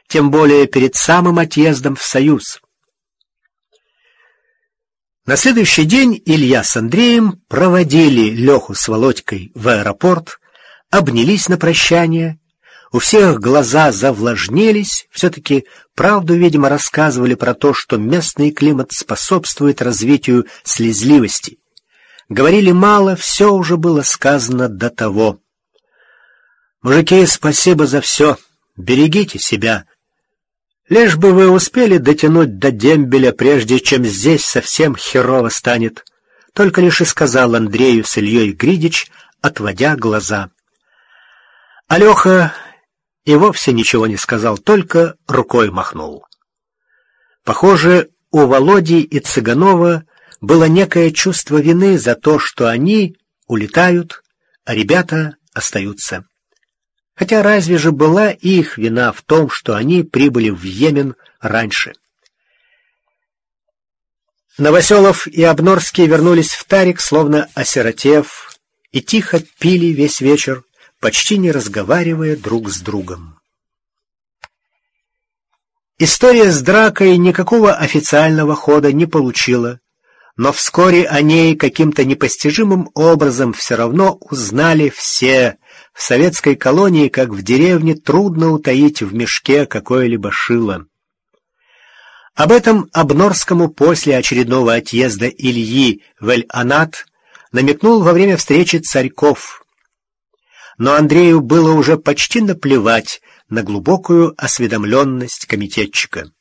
тем более перед самым отъездом в Союз. На следующий день Илья с Андреем проводили Леху с Володькой в аэропорт, обнялись на прощание. У всех глаза завлажнелись, все-таки правду, видимо, рассказывали про то, что местный климат способствует развитию слезливости. Говорили мало, все уже было сказано до того. «Мужики, спасибо за все, берегите себя. Лишь бы вы успели дотянуть до дембеля, прежде чем здесь совсем херово станет», только лишь и сказал Андрею с Ильей Гридич, отводя глаза. А Леха и вовсе ничего не сказал, только рукой махнул. Похоже, у Володи и Цыганова было некое чувство вины за то, что они улетают, а ребята остаются. Хотя разве же была их вина в том, что они прибыли в Йемен раньше? Новоселов и Обнорский вернулись в Тарик, словно осиротев, и тихо пили весь вечер, почти не разговаривая друг с другом. История с дракой никакого официального хода не получила, но вскоре о ней каким-то непостижимым образом все равно узнали все. В советской колонии, как в деревне, трудно утаить в мешке какое-либо шило. Об этом Обнорскому после очередного отъезда Ильи в Эль-Анат намекнул во время встречи Царьков. Но Андрею было уже почти наплевать на глубокую осведомленность комитетчика.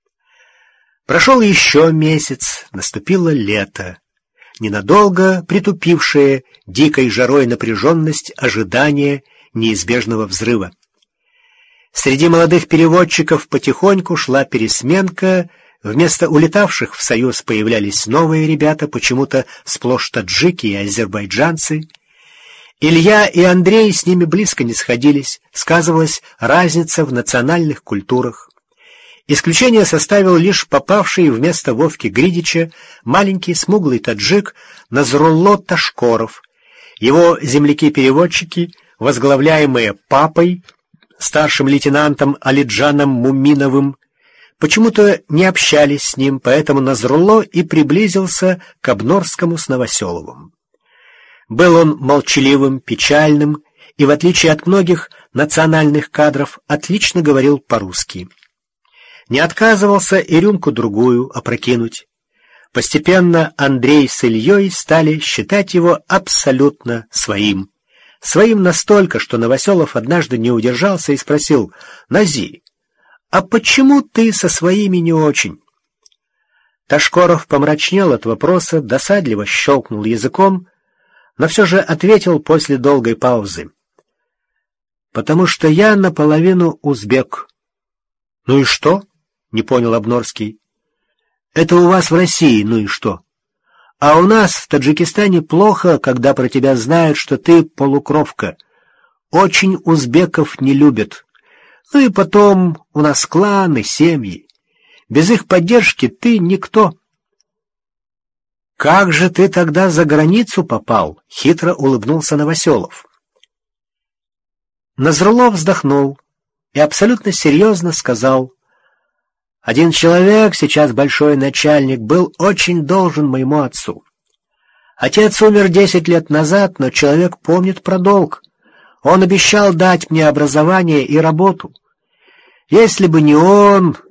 Прошел еще месяц, наступило лето, ненадолго притупившее дикой жарой напряженность ожидания неизбежного взрыва. Среди молодых переводчиков потихоньку шла пересменка, вместо улетавших в Союз появлялись новые ребята, почему-то сплошь таджики и азербайджанцы. Илья и Андрей с ними близко не сходились, сказывалась разница в национальных культурах. Исключение составил лишь попавший вместо Вовки Гридича маленький смуглый таджик Назрулло Ташкоров. Его земляки-переводчики, возглавляемые папой, старшим лейтенантом Алиджаном Муминовым, почему-то не общались с ним, поэтому Назрулло и приблизился к Обнорскому с Новоселовым. Был он молчаливым, печальным и, в отличие от многих национальных кадров, отлично говорил по-русски. Не отказывался и рюмку-другую опрокинуть. Постепенно Андрей с Ильей стали считать его абсолютно своим. Своим настолько, что Новоселов однажды не удержался и спросил: «Нази, а почему ты со своими не очень?» Ташкоров помрачнел от вопроса, досадливо щелкнул языком, но все же ответил после долгой паузы: «Потому что я наполовину узбек». «Ну и что?» — не понял Обнорский. «Это у вас в России, ну и что? А у нас в Таджикистане плохо, когда про тебя знают, что ты полукровка. Очень узбеков не любят. Ну и потом у нас кланы, семьи. Без их поддержки ты никто». «Как же ты тогда за границу попал?» — хитро улыбнулся Новоселов. Назрулло вздохнул и абсолютно серьезно сказал: «Один человек, сейчас большой начальник, был очень должен моему отцу. Отец умер 10 лет назад, но человек помнит про долг. Он обещал дать мне образование и работу. Если бы не он,